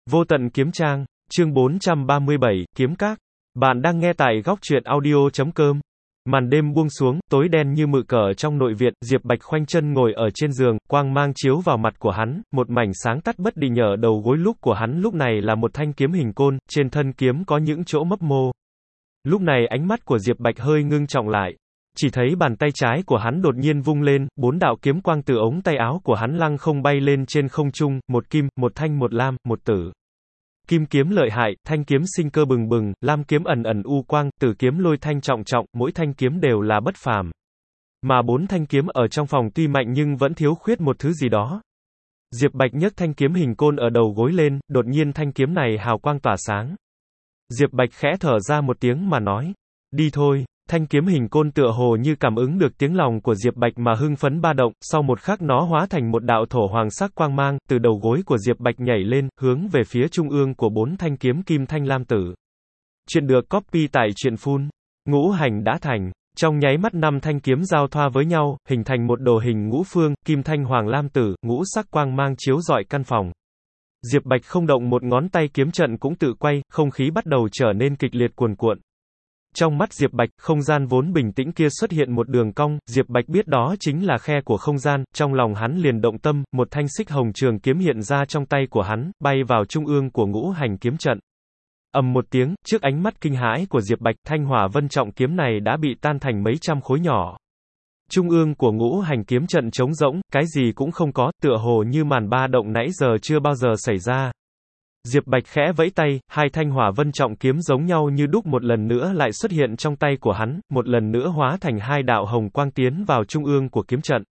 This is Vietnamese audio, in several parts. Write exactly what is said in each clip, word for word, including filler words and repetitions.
Vô tận kiếm trang, chương bốn trăm ba mươi bảy, kiếm các. Bạn đang nghe tại góc truyện audio chấm com. Màn đêm buông xuống, tối đen như mự cờ trong nội viện, Diệp Bạch khoanh chân ngồi ở trên giường, quang mang chiếu vào mặt của hắn, một mảnh sáng tắt bất định ở đầu gối lúc của hắn lúc này là một thanh kiếm hình côn, trên thân kiếm có những chỗ mấp mô. Lúc này ánh mắt của Diệp Bạch hơi ngưng trọng lại. Chỉ thấy bàn tay trái của hắn đột nhiên vung lên, bốn đạo kiếm quang từ ống tay áo của hắn lăng không bay lên trên không trung, một kim, một thanh một lam, một tử. Kim kiếm lợi hại, thanh kiếm sinh cơ bừng bừng, lam kiếm ẩn ẩn u quang, tử kiếm lôi thanh trọng trọng, mỗi thanh kiếm đều là bất phàm. Mà bốn thanh kiếm ở trong phòng tuy mạnh nhưng vẫn thiếu khuyết một thứ gì đó. Diệp Bạch nhấc thanh kiếm hình côn ở đầu gối lên, đột nhiên thanh kiếm này hào quang tỏa sáng. Diệp Bạch khẽ thở ra một tiếng mà nói, đi thôi. Thanh kiếm hình côn tựa hồ như cảm ứng được tiếng lòng của Diệp Bạch mà hưng phấn ba động, sau một khắc nó hóa thành một đạo thổ hoàng sắc quang mang, từ đầu gối của Diệp Bạch nhảy lên, hướng về phía trung ương của bốn thanh kiếm kim thanh lam tử. Chuyện được copy tại truyện phun. Ngũ hành đã thành. Trong nháy mắt năm thanh kiếm giao thoa với nhau, hình thành một đồ hình ngũ phương, kim thanh hoàng lam tử, ngũ sắc quang mang chiếu rọi căn phòng. Diệp Bạch không động một ngón tay, kiếm trận cũng tự quay, không khí bắt đầu trở nên kịch liệt cuồn cuộn. Trong mắt Diệp Bạch, không gian vốn bình tĩnh kia xuất hiện một đường cong, Diệp Bạch biết đó chính là khe của không gian, trong lòng hắn liền động tâm, một thanh xích hồng trường kiếm hiện ra trong tay của hắn, bay vào trung ương của ngũ hành kiếm trận. Ầm một tiếng, trước ánh mắt kinh hãi của Diệp Bạch, thanh hỏa vân trọng kiếm này đã bị tan thành mấy trăm khối nhỏ. Trung ương của ngũ hành kiếm trận trống rỗng, cái gì cũng không có, tựa hồ như màn ba động nãy giờ chưa bao giờ xảy ra. Diệp Bạch khẽ vẫy tay, hai thanh hỏa vân trọng kiếm giống nhau như đúc một lần nữa lại xuất hiện trong tay của hắn, một lần nữa hóa thành hai đạo hồng quang tiến vào trung ương của kiếm trận.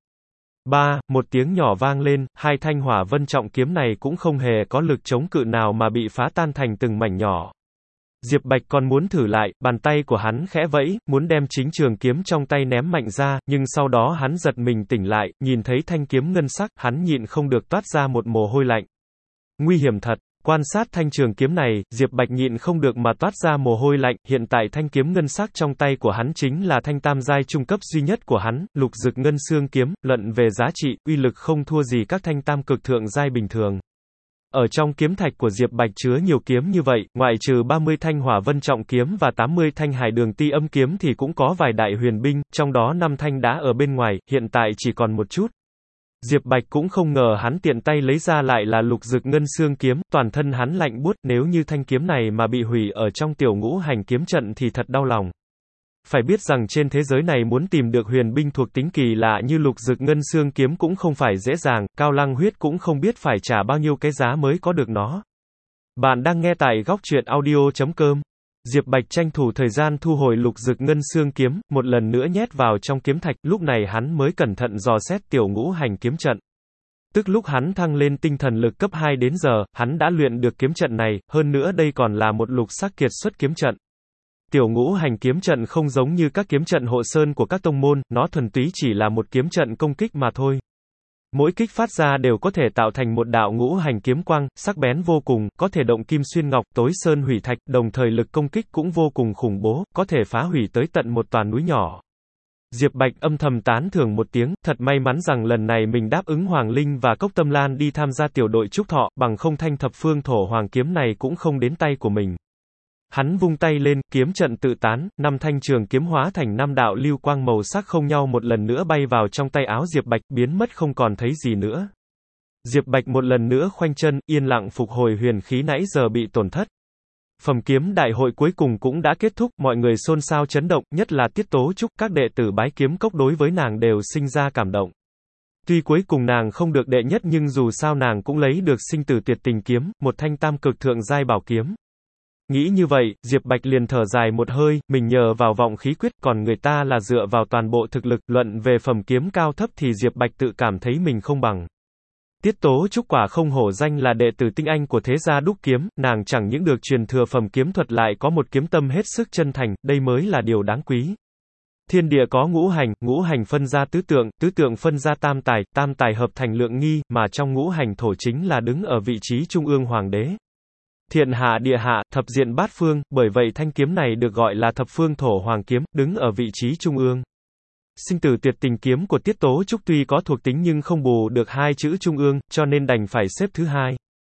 Ba, một tiếng nhỏ vang lên, hai thanh hỏa vân trọng kiếm này cũng không hề có lực chống cự nào mà bị phá tan thành từng mảnh nhỏ. Diệp Bạch còn muốn thử lại, bàn tay của hắn khẽ vẫy, muốn đem chính trường kiếm trong tay ném mạnh ra, nhưng sau đó hắn giật mình tỉnh lại, nhìn thấy thanh kiếm ngân sắc, hắn nhịn không được toát ra một mồ hôi lạnh. Nguy hiểm thật. Quan sát thanh trường kiếm này, Diệp Bạch nhịn không được mà toát ra mồ hôi lạnh, hiện tại thanh kiếm ngân sắc trong tay của hắn chính là thanh tam giai trung cấp duy nhất của hắn, lục dực ngân xương kiếm, luận về giá trị, uy lực không thua gì các thanh tam cực thượng giai bình thường. Ở trong kiếm thạch của Diệp Bạch chứa nhiều kiếm như vậy, ngoại trừ ba mươi thanh hỏa vân trọng kiếm và tám mươi thanh hải đường ti âm kiếm thì cũng có vài đại huyền binh, trong đó năm thanh đã ở bên ngoài, hiện tại chỉ còn một chút. Diệp Bạch cũng không ngờ hắn tiện tay lấy ra lại là lục dực ngân xương kiếm, toàn thân hắn lạnh buốt, nếu như thanh kiếm này mà bị hủy ở trong tiểu ngũ hành kiếm trận thì thật đau lòng. Phải biết rằng trên thế giới này muốn tìm được huyền binh thuộc tính kỳ lạ như lục dực ngân xương kiếm cũng không phải dễ dàng, Cao Lăng Huyết cũng không biết phải trả bao nhiêu cái giá mới có được nó. Bạn đang nghe tại góc truyện audio chấm com. Diệp Bạch tranh thủ thời gian thu hồi lục dực ngân xương kiếm, một lần nữa nhét vào trong kiếm thạch, lúc này hắn mới cẩn thận dò xét tiểu ngũ hành kiếm trận. Tức lúc hắn thăng lên tinh thần lực cấp hai đến giờ, hắn đã luyện được kiếm trận này, hơn nữa đây còn là một lục sắc kiệt xuất kiếm trận. Tiểu ngũ hành kiếm trận không giống như các kiếm trận hộ sơn của các tông môn, nó thuần túy chỉ là một kiếm trận công kích mà thôi. Mỗi kích phát ra đều có thể tạo thành một đạo ngũ hành kiếm quang, sắc bén vô cùng, có thể động kim xuyên ngọc, tối sơn hủy thạch, đồng thời lực công kích cũng vô cùng khủng bố, có thể phá hủy tới tận một tòa núi nhỏ. Diệp Bạch âm thầm tán thưởng một tiếng, thật may mắn rằng lần này mình đáp ứng Hoàng Linh và Cốc Tâm Lan đi tham gia tiểu đội trúc thọ, bằng không thanh thập phương thổ hoàng kiếm này cũng không đến tay của mình. Hắn vung tay lên, kiếm trận tự tán, năm thanh trường kiếm hóa thành năm đạo lưu quang màu sắc không nhau một lần nữa bay vào trong tay áo Diệp Bạch, biến mất không còn thấy gì nữa. Diệp Bạch một lần nữa khoanh chân, yên lặng phục hồi huyền khí nãy giờ bị tổn thất. Phẩm kiếm đại hội cuối cùng cũng đã kết thúc, mọi người xôn xao chấn động, nhất là Tiết Tố Trúc, các đệ tử bái kiếm cốc đối với nàng đều sinh ra cảm động. Tuy cuối cùng nàng không được đệ nhất nhưng dù sao nàng cũng lấy được sinh tử tuyệt tình kiếm, một thanh tam cực thượng giai bảo kiếm. Nghĩ như vậy, Diệp Bạch liền thở dài một hơi, mình nhờ vào vọng khí quyết, còn người ta là dựa vào toàn bộ thực lực, luận về phẩm kiếm cao thấp thì Diệp Bạch tự cảm thấy mình không bằng. Tiết Tố Trúc quả không hổ danh là đệ tử tinh anh của thế gia đúc kiếm, nàng chẳng những được truyền thừa phẩm kiếm thuật lại có một kiếm tâm hết sức chân thành, đây mới là điều đáng quý. Thiên địa có ngũ hành, ngũ hành phân ra tứ tượng, tứ tượng phân ra tam tài, tam tài hợp thành lượng nghi, mà trong ngũ hành thổ chính là đứng ở vị trí trung ương hoàng đế. Thiện hạ địa hạ, thập diện bát phương, bởi vậy thanh kiếm này được gọi là thập phương thổ hoàng kiếm, đứng ở vị trí trung ương. Sinh tử tuyệt tình kiếm của Tiết Tố Trúc tuy có thuộc tính nhưng không bù được hai chữ trung ương, cho nên đành phải xếp thứ hai.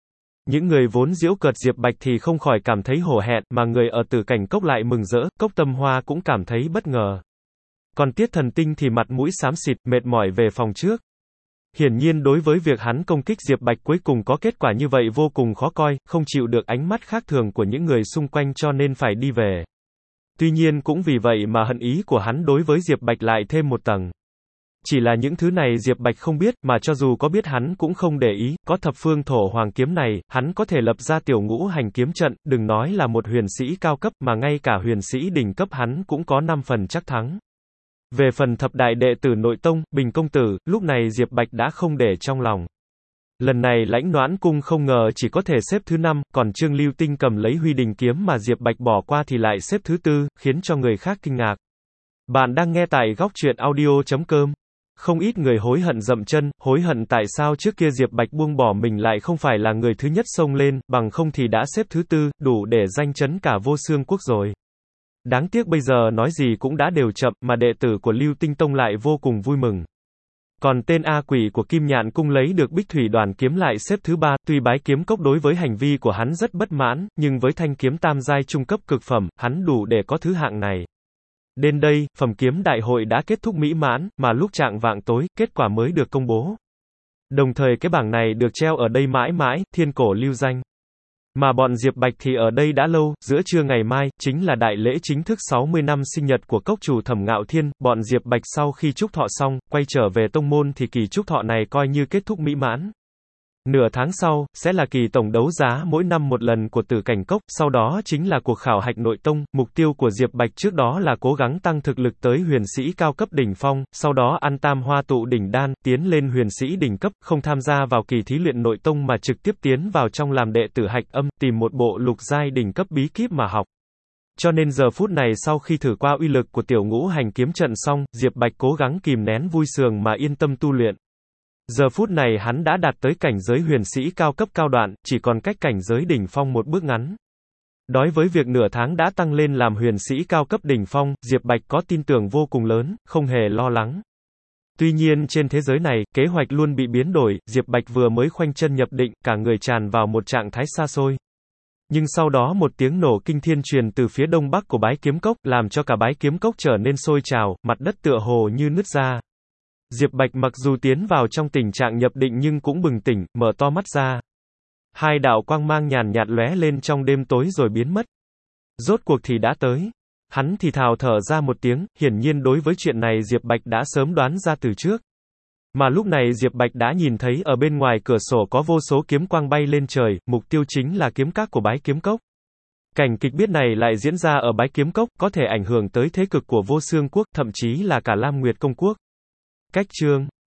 Những người vốn giễu cợt Diệp Bạch thì không khỏi cảm thấy hổ thẹn, mà người ở Tử Cảnh Cốc lại mừng rỡ, Cốc Tâm Hoa cũng cảm thấy bất ngờ. Còn Tiết Thần Tinh thì mặt mũi xám xịt, mệt mỏi về phòng trước. Hiển nhiên đối với việc hắn công kích Diệp Bạch cuối cùng có kết quả như vậy vô cùng khó coi, không chịu được ánh mắt khác thường của những người xung quanh cho nên phải đi về. Tuy nhiên cũng vì vậy mà hận ý của hắn đối với Diệp Bạch lại thêm một tầng. Chỉ là những thứ này Diệp Bạch không biết, mà cho dù có biết hắn cũng không để ý, có thập phương thổ hoàng kiếm này, hắn có thể lập ra tiểu ngũ hành kiếm trận, đừng nói là một huyền sĩ cao cấp mà ngay cả huyền sĩ đỉnh cấp hắn cũng có năm phần chắc thắng. Về phần thập đại đệ tử nội tông, Bình công tử, lúc này Diệp Bạch đã không để trong lòng. Lần này Lãnh Noãn Cung không ngờ chỉ có thể xếp thứ năm, còn Trương Lưu Tinh cầm lấy Huy Đình kiếm mà Diệp Bạch bỏ qua thì lại xếp thứ tư, khiến cho người khác kinh ngạc. Bạn đang nghe tại góc truyện audio chấm com. Không ít người hối hận dậm chân, hối hận tại sao trước kia Diệp Bạch buông bỏ mình lại không phải là người thứ nhất xông lên, bằng không thì đã xếp thứ tư, đủ để danh chấn cả Vô Xương Quốc rồi. Đáng tiếc bây giờ nói gì cũng đã đều chậm, mà đệ tử của Lưu Tinh Tông lại vô cùng vui mừng. Còn tên A Quỷ của Kim Nhạn Cung lấy được Bích Thủy Đoàn kiếm lại xếp thứ ba, tuy Bái Kiếm Cốc đối với hành vi của hắn rất bất mãn, nhưng với thanh kiếm tam giai trung cấp cực phẩm, hắn đủ để có thứ hạng này. Đến đây, phẩm kiếm đại hội đã kết thúc mỹ mãn, mà lúc chạng vạng tối, kết quả mới được công bố. Đồng thời cái bảng này được treo ở đây mãi mãi, thiên cổ lưu danh. Mà bọn Diệp Bạch thì ở đây đã lâu, giữa trưa ngày mai, chính là đại lễ chính thức sáu mươi năm sinh nhật của cốc chủ Thẩm Ngạo Thiên, bọn Diệp Bạch sau khi chúc thọ xong, quay trở về tông môn thì kỳ chúc thọ này coi như kết thúc mỹ mãn. Nửa tháng sau, sẽ là kỳ tổng đấu giá mỗi năm một lần của Tử Cảnh Cốc, sau đó chính là cuộc khảo hạch nội tông, mục tiêu của Diệp Bạch trước đó là cố gắng tăng thực lực tới huyền sĩ cao cấp đỉnh phong, sau đó ăn tam hoa tụ đỉnh đan, tiến lên huyền sĩ đỉnh cấp, không tham gia vào kỳ thí luyện nội tông mà trực tiếp tiến vào trong làm đệ tử hạch âm, tìm một bộ lục giai đỉnh cấp bí kíp mà học. Cho nên giờ phút này sau khi thử qua uy lực của tiểu ngũ hành kiếm trận xong, Diệp Bạch cố gắng kìm nén vui sướng mà yên tâm tu luyện. Giờ phút này hắn đã đạt tới cảnh giới huyền sĩ cao cấp cao đoạn, chỉ còn cách cảnh giới đỉnh phong một bước ngắn. Đối với việc nửa tháng đã tăng lên làm huyền sĩ cao cấp đỉnh phong, Diệp Bạch có tin tưởng vô cùng lớn, không hề lo lắng. Tuy nhiên trên thế giới này, kế hoạch luôn bị biến đổi, Diệp Bạch vừa mới khoanh chân nhập định, cả người tràn vào một trạng thái xa xôi. Nhưng sau đó một tiếng nổ kinh thiên truyền từ phía đông bắc của Bái Kiếm Cốc, làm cho cả Bái Kiếm Cốc trở nên sôi trào, mặt đất tựa hồ như nứt ra. Diệp Bạch mặc dù tiến vào trong tình trạng nhập định nhưng cũng bừng tỉnh, mở to mắt ra. Hai đạo quang mang nhàn nhạt lóe lên trong đêm tối rồi biến mất. Rốt cuộc thì đã tới. Hắn thì thào thở ra một tiếng, hiển nhiên đối với chuyện này Diệp Bạch đã sớm đoán ra từ trước. Mà lúc này Diệp Bạch đã nhìn thấy ở bên ngoài cửa sổ có vô số kiếm quang bay lên trời, mục tiêu chính là kiếm các của Bái Kiếm Cốc. Cảnh kịch biết này lại diễn ra ở Bái Kiếm Cốc, có thể ảnh hưởng tới thế cực của Vô Xương Quốc, thậm chí là cả Lam Nguyệt Công Quốc. Cách chương